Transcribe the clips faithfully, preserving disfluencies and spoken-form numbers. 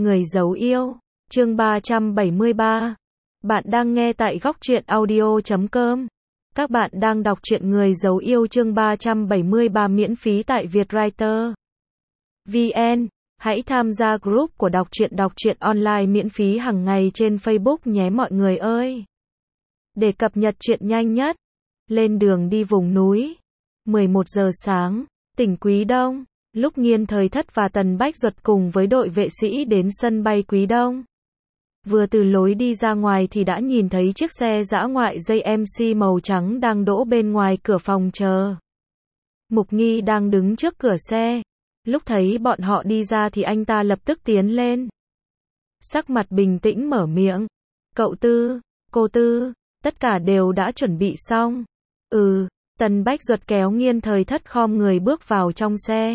Người giấu yêu, chương ba trăm bảy mươi ba. Bạn đang nghe tại góc truyện audio chấm com. Các bạn đang đọc truyện Người giấu yêu chương ba trăm bảy mươi ba miễn phí tại Vietwriter vê en. Hãy tham gia group của đọc truyện đọc truyện online miễn phí hàng ngày trên Facebook nhé mọi người ơi. Để cập nhật truyện nhanh nhất. Lên đường đi vùng núi. mười một giờ sáng, tỉnh Quý Đông. Lúc Nghiên Thời Thất và Tần Bách Duật cùng với đội vệ sĩ đến sân bay Quý Đông. Vừa từ lối đi ra ngoài thì đã nhìn thấy chiếc xe dã ngoại dây em xê màu trắng đang đỗ bên ngoài cửa phòng chờ. Mục Nghi đang đứng trước cửa xe. Lúc thấy bọn họ đi ra thì anh ta lập tức tiến lên. Sắc mặt bình tĩnh mở miệng. Cậu Tư, cô Tư, tất cả đều đã chuẩn bị xong. Ừ, Tần Bách Duật kéo Nghiên Thời Thất khom người bước vào trong xe.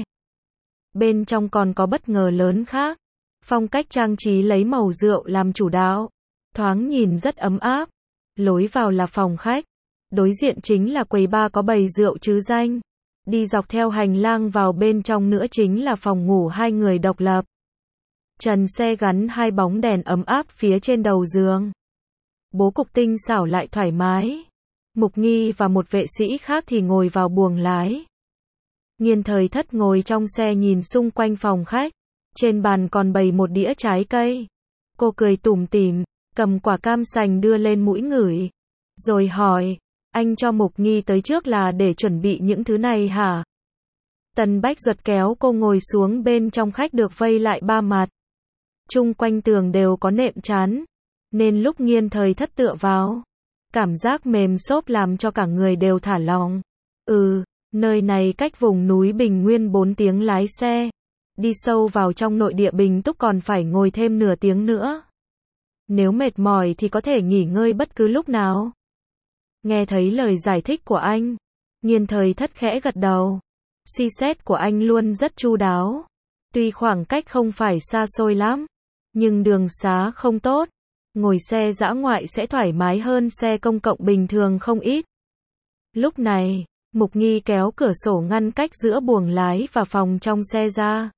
Bên trong còn có bất ngờ lớn khác. Phong cách trang trí lấy màu rượu làm chủ đạo. Thoáng nhìn rất ấm áp. Lối vào là phòng khách. Đối diện chính là quầy bar có bày rượu trứ danh. Đi dọc theo hành lang vào bên trong nữa chính là phòng ngủ hai người độc lập. Trần xe gắn hai bóng đèn ấm áp phía trên đầu giường. Bố cục tinh xảo lại thoải mái. Mục Nghi và một vệ sĩ khác thì ngồi vào buồng lái. Nghiên Thời Thất ngồi trong xe nhìn xung quanh phòng khách. Trên bàn còn bày một đĩa trái cây. Cô cười tủm tỉm, cầm quả cam sành đưa lên mũi ngửi. Rồi hỏi, anh cho Mục Nghi tới trước là để chuẩn bị những thứ này hả? Tần Bách Duật kéo cô ngồi xuống bên trong khách được vây lại ba mặt. Chung quanh tường đều có nệm chán. Nên lúc Nghiên Thời Thất tựa vào, cảm giác mềm xốp làm cho cả người đều thả lỏng. Ừ, nơi này cách vùng núi Bình Nguyên bốn tiếng lái xe. Đi sâu vào trong nội địa Bình Túc còn phải ngồi thêm nửa tiếng nữa. Nếu mệt mỏi thì có thể nghỉ ngơi bất cứ lúc nào. Nghe thấy lời giải thích của anh, Nghiên Thời Thất khẽ gật đầu. Suy xét của anh luôn rất chu đáo. Tuy khoảng cách không phải xa xôi lắm, nhưng đường xá không tốt. Ngồi xe dã ngoại sẽ thoải mái hơn xe công cộng bình thường không ít. Lúc này, Mục Nghi kéo cửa sổ ngăn cách giữa buồng lái và phòng trong xe ra.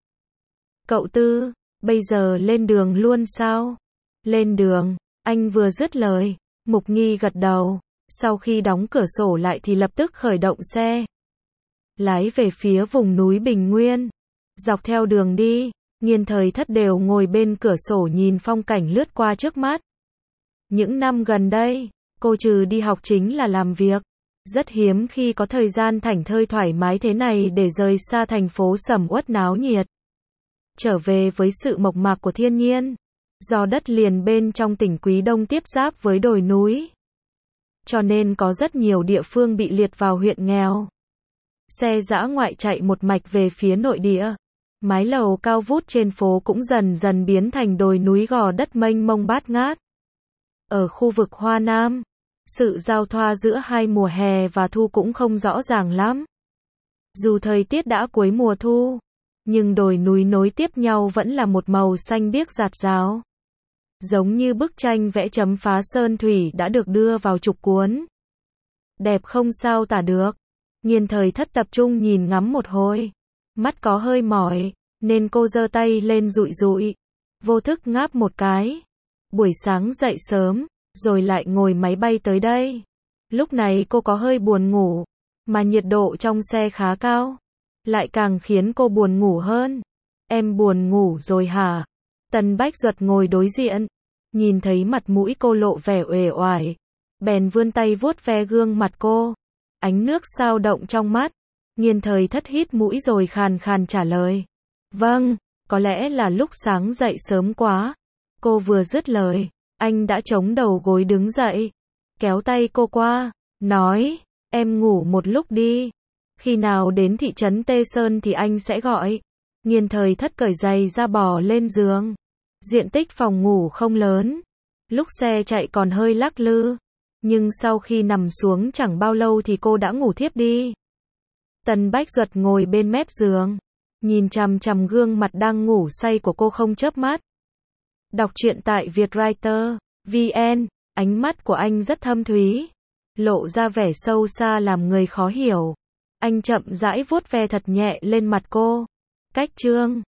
Cậu Tư, bây giờ lên đường luôn sao? Lên đường, anh vừa dứt lời. Mục Nghi gật đầu. Sau khi đóng cửa sổ lại thì lập tức khởi động xe. Lái về phía vùng núi Bình Nguyên. Dọc theo đường đi, Nghiên Thời Thất đều ngồi bên cửa sổ nhìn phong cảnh lướt qua trước mắt. Những năm gần đây, cô trừ đi học chính là làm việc. Rất hiếm khi có thời gian thảnh thơi thoải mái thế này để rời xa thành phố sầm uất náo nhiệt. Trở về với sự mộc mạc của thiên nhiên. Do đất liền bên trong tỉnh Quý Đông tiếp giáp với đồi núi, cho nên có rất nhiều địa phương bị liệt vào huyện nghèo. Xe dã ngoại chạy một mạch về phía nội địa. Mái lầu cao vút trên phố cũng dần dần biến thành đồi núi gò đất mênh mông bát ngát. Ở khu vực Hoa Nam, sự giao thoa giữa hai mùa hè và thu cũng không rõ ràng lắm. Dù thời tiết đã cuối mùa thu, nhưng đồi núi nối tiếp nhau vẫn là một màu xanh biếc rạt rào. Giống như bức tranh vẽ chấm phá sơn thủy đã được đưa vào trục cuốn. Đẹp không sao tả được. Nghiên Thời Thất tập trung nhìn ngắm một hồi. Mắt có hơi mỏi, nên cô giơ tay lên dụi dụi. Vô thức ngáp một cái. Buổi sáng dậy sớm, rồi lại ngồi máy bay tới đây. Lúc này cô có hơi buồn ngủ, mà nhiệt độ trong xe khá cao. Lại càng khiến cô buồn ngủ hơn. Em buồn ngủ rồi hả? Tần Bách Duật ngồi đối diện. Nhìn thấy mặt mũi cô lộ vẻ uể oải. Bèn vươn tay vuốt ve gương mặt cô. Ánh nước sao động trong mắt. Nghiên Thời Thất hít mũi rồi khàn khàn trả lời. Vâng, có lẽ là lúc sáng dậy sớm quá. Cô vừa dứt lời, anh đã chống đầu gối đứng dậy. Kéo tay cô qua, nói, em ngủ một lúc đi. Khi nào đến thị trấn Tê Sơn thì anh sẽ gọi. Nghiên Thời Thất cởi giày ra bò lên giường. Diện tích phòng ngủ không lớn. Lúc xe chạy còn hơi lắc lư. Nhưng sau khi nằm xuống chẳng bao lâu thì cô đã ngủ thiếp đi. Tần Bách Duật ngồi bên mép giường. Nhìn chằm chằm gương mặt đang ngủ say của cô không chớp mắt. Đọc truyện tại Vietwriter vê en. Ánh mắt của anh rất thâm thúy. Lộ ra vẻ sâu xa làm người khó hiểu. Anh chậm rãi vuốt ve thật nhẹ lên mặt cô. Cách chương